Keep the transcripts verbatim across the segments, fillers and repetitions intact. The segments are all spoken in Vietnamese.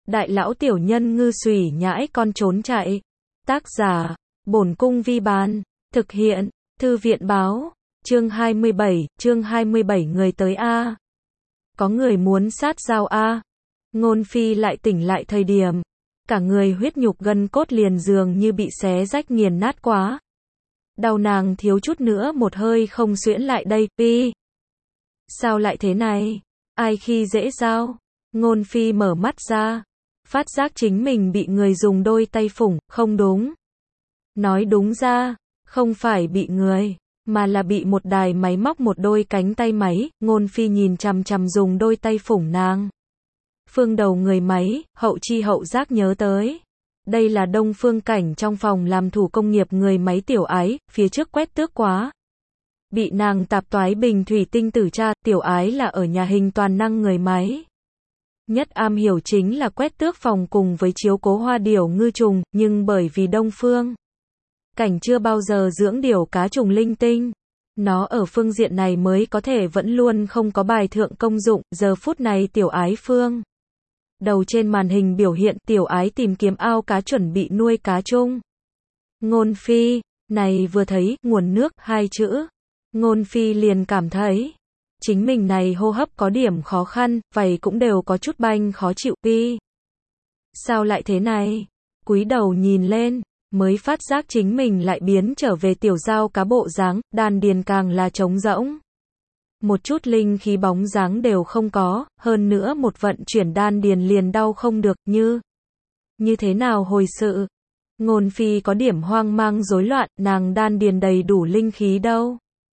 đại lão tiểu nhân ngư xùy nhãi con trốn chạy. Tác giả, Bổn Cung Vi Bán. Thực hiện, Thư viện Báo. Chương hai mươi bảy, chương hai mươi bảy người tới A. Có người muốn sát giao A. Ngôn Phi lại tỉnh lại thời điểm. Cả người huyết nhục gân cốt liền dường như bị xé rách nghiền nát quá. Đau nàng thiếu chút nữa một hơi không xuyễn lại đây, Phi. Sao lại thế này? Ai khi dễ giao? Ngôn Phi mở mắt ra. Phát giác chính mình bị người dùng đôi tay phủng, không đúng. Nói đúng ra, không phải bị người, mà là bị một đài máy móc một đôi cánh tay máy. Ngôn Phi nhìn chằm chằm dùng đôi tay phủng nàng. Phương đầu người máy, hậu chi hậu giác nhớ tới. Đây là Đông Phương Cảnh trong phòng làm thủ công nghiệp người máy Tiểu Ái, phía trước quét tước quá. Bị nàng tạp toái bình thủy tinh tử tra, Tiểu Ái là ở nhà hình toàn năng người máy. Nhất am hiểu chính là quét tước phòng cùng với chiếu cố hoa điểu ngư trùng, nhưng bởi vì Đông Phương Cảnh chưa bao giờ dưỡng điểu cá trùng linh tinh. Nó ở phương diện này mới có thể vẫn luôn không có bài thượng công dụng, giờ phút này Tiểu Ái phương. Đầu trên màn hình biểu hiện Tiểu Ái tìm kiếm ao cá chuẩn bị nuôi cá chung. Ngôn Phi, này vừa thấy, nguồn nước, hai chữ. Ngôn Phi liền cảm thấy, chính mình này hô hấp có điểm khó khăn, vậy cũng đều có chút banh khó chịu. Phi. Sao lại thế này? Cúi đầu nhìn lên, mới phát giác chính mình lại biến trở về tiểu giao cá bộ dáng, đan điền càng là trống rỗng. Một chút linh khí bóng dáng đều không có, hơn nữa một vận chuyển đan điền liền đau không được, như như thế nào hồi sự? Ngôn Phi có điểm hoang mang rối loạn, nàng đan điền đầy đủ linh khí đâu?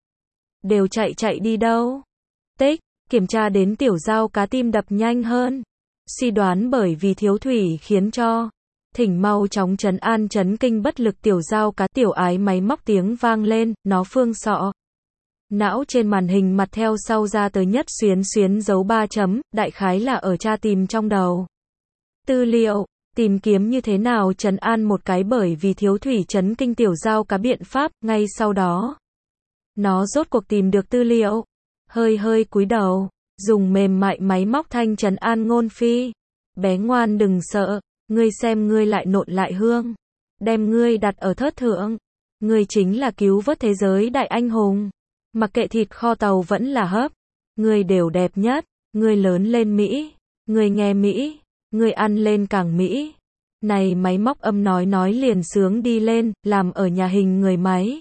Đều chạy chạy đi đâu? Tích, kiểm tra đến tiểu giao cá tim đập nhanh hơn. Suy đoán bởi vì thiếu thủy khiến cho thỉnh mau chóng trấn an chấn kinh bất lực tiểu giao cá. Tiểu Ái máy móc tiếng vang lên, nó phương sọ. Não trên màn hình mặt theo sau ra tới nhất xuyến xuyến dấu ba chấm, đại khái là ở tra tìm trong đầu. Tư liệu, tìm kiếm như thế nào trấn an một cái bởi vì thiếu thủy chấn kinh tiểu giao cá biện pháp, ngay sau đó. Nó rốt cuộc tìm được tư liệu, hơi hơi cúi đầu, dùng mềm mại máy móc thanh trấn an Ngôn Phi. Bé ngoan đừng sợ, ngươi xem ngươi lại nộn lại hương. Đem ngươi đặt ở thớt thượng. Ngươi chính là cứu vớt thế giới đại anh hùng. Mặc kệ thịt kho tàu vẫn là hấp, ngươi đều đẹp nhất, ngươi lớn lên Mỹ, ngươi nghe Mỹ, ngươi ăn lên càng Mỹ. Này máy móc âm nói nói liền sướng đi lên, làm ở nhà hình người máy.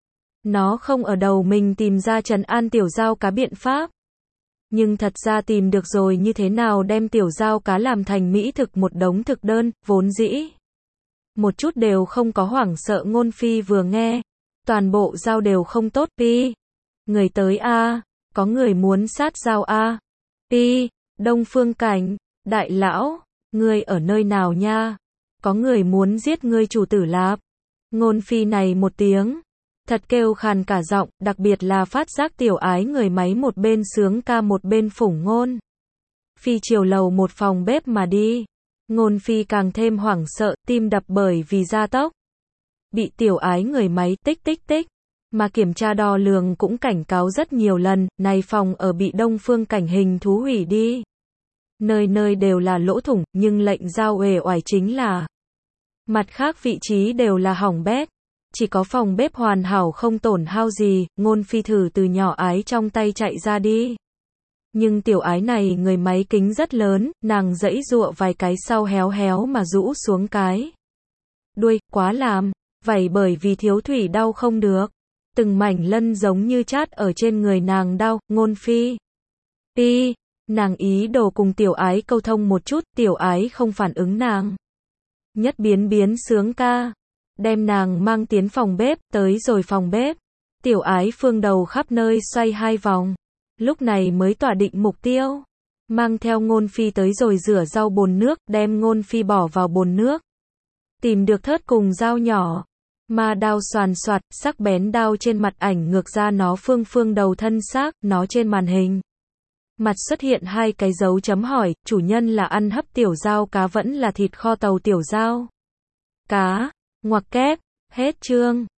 Nó không ở đầu mình tìm ra trấn an tiểu giao cá biện pháp. Nhưng thật ra tìm được rồi như thế nào đem tiểu giao cá làm thành mỹ thực một đống thực đơn, vốn dĩ. Một chút đều không có hoảng sợ. Ngôn Phi vừa nghe, toàn bộ giao đều không tốt. Pi. Người tới A, có người muốn sát giao A. Pi, Đông Phương Cảnh, đại lão, ngươi ở nơi nào nha? Có người muốn giết ngươi chủ tử lạp. Ngôn Phi này một tiếng, thật kêu khàn cả giọng, đặc biệt là phát giác Tiểu Ái người máy một bên sướng ca một bên phủng Ngôn Phi chiều lầu một phòng bếp mà đi. Ngôn Phi càng thêm hoảng sợ, tim đập bởi vì gia tốc. Bị Tiểu Ái người máy tích tích tích. Mà kiểm tra đo lường cũng cảnh cáo rất nhiều lần, này phòng ở bị Đông Phương Cảnh hình thú hủy đi. Nơi nơi đều là lỗ thủng, nhưng lệnh giao uể oải chính là mặt khác vị trí đều là hỏng bét. Chỉ có phòng bếp hoàn hảo không tổn hao gì. Ngôn Phi thử từ nhỏ Ái trong tay chạy ra đi. Nhưng Tiểu Ái này người máy kính rất lớn, nàng giãy giụa vài cái sau héo héo mà rũ xuống cái đuôi, quá làm, vậy bởi vì thiếu thủy đau không được. Từng mảnh lân giống như chát ở trên người nàng đau. Ngôn Phi. Pi, nàng ý đồ cùng Tiểu Ái câu thông một chút, Tiểu Ái không phản ứng nàng. Nhất biến biến sướng ca. Đem nàng mang tiến phòng bếp, tới rồi phòng bếp. Tiểu Ái phương đầu khắp nơi xoay hai vòng. Lúc này mới tỏa định mục tiêu. Mang theo Ngôn Phi tới rồi rửa rau bồn nước, đem Ngôn Phi bỏ vào bồn nước. Tìm được thớt cùng dao nhỏ. Ma đao xoàn xoạt, sắc bén đao trên mặt ảnh ngược ra nó phương phương đầu thân xác, nó trên màn hình. Mặt xuất hiện hai cái dấu chấm hỏi, chủ nhân là ăn hấp tiểu giao cá vẫn là thịt kho tàu tiểu giao cá. Ngoặc kép, hết chương.